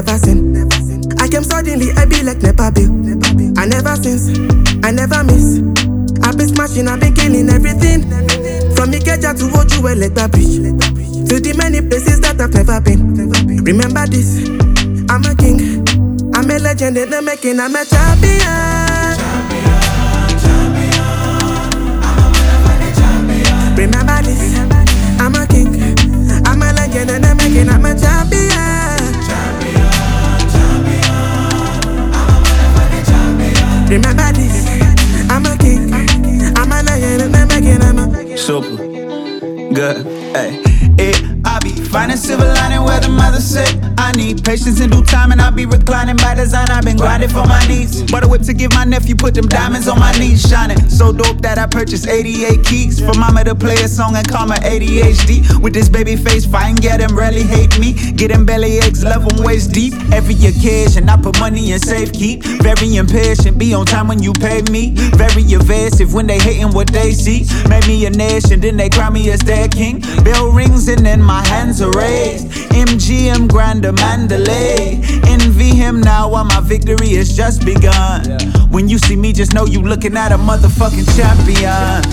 never sin. I came suddenly, I be like Nepa Bill. I never since, I never miss. I been smashing, I been killing everything. From Ikeja to Ojuwe, Legba Bridge, to the many places that I've never been. Remember this, I'm a king, I'm a legend in the making, I'm a champion. Remember this, I'm a king, I'm a legend in the making, I'm a champion. Remember this, I'm a king, I'm a legend in the making, I'm a super good, ayy. I be finding silver lining where the mother say I need patience in due time, and I be reclining by design. I've been grinding for my needs. Bought a whip to give my nephew, put them diamonds on my knees, shining so dope that I purchased 88 keys for mama to play a song and call my ADHD. With this baby face, fine, yeah, them rarely hate me. Get them belly aches, love them waist deep. Every occasion, I put money in safekeep. Very impatient, be on time when you pay me. Very evasive when they hating what they see. Made me a nation, then they crown me as their king. Bell rings and then my hands are raised. MGM Grander Mandalay. Envy him now while my victory has just begun. When you see me, just know you looking at a motherfucking champion.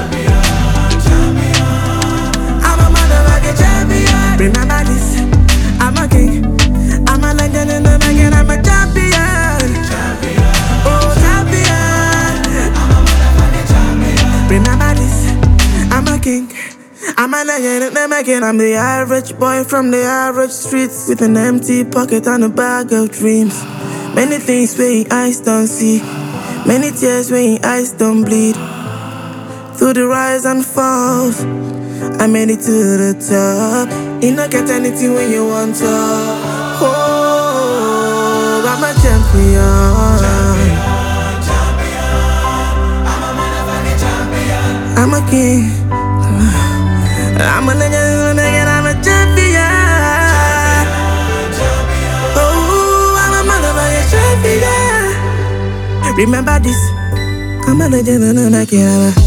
I'm a motherfucking champion. Remember this, I'm a king, I'm a legend in the making, I'm a champion. Oh, champion. Remember this, I'm a king, I'm a legend in the making. I'm the average boy from the average streets, with an empty pocket and a bag of dreams. Many things where your eyes don't see, many tears where your eyes don't bleed. Through the rise and falls, I made it to the top. You don't get anything when you want to. Oh, I'm a champion. I'm a king, I'm a legend, I'm a champion. Oh, I'm a motherfucking champion. Remember this, I'm a legend, I'm a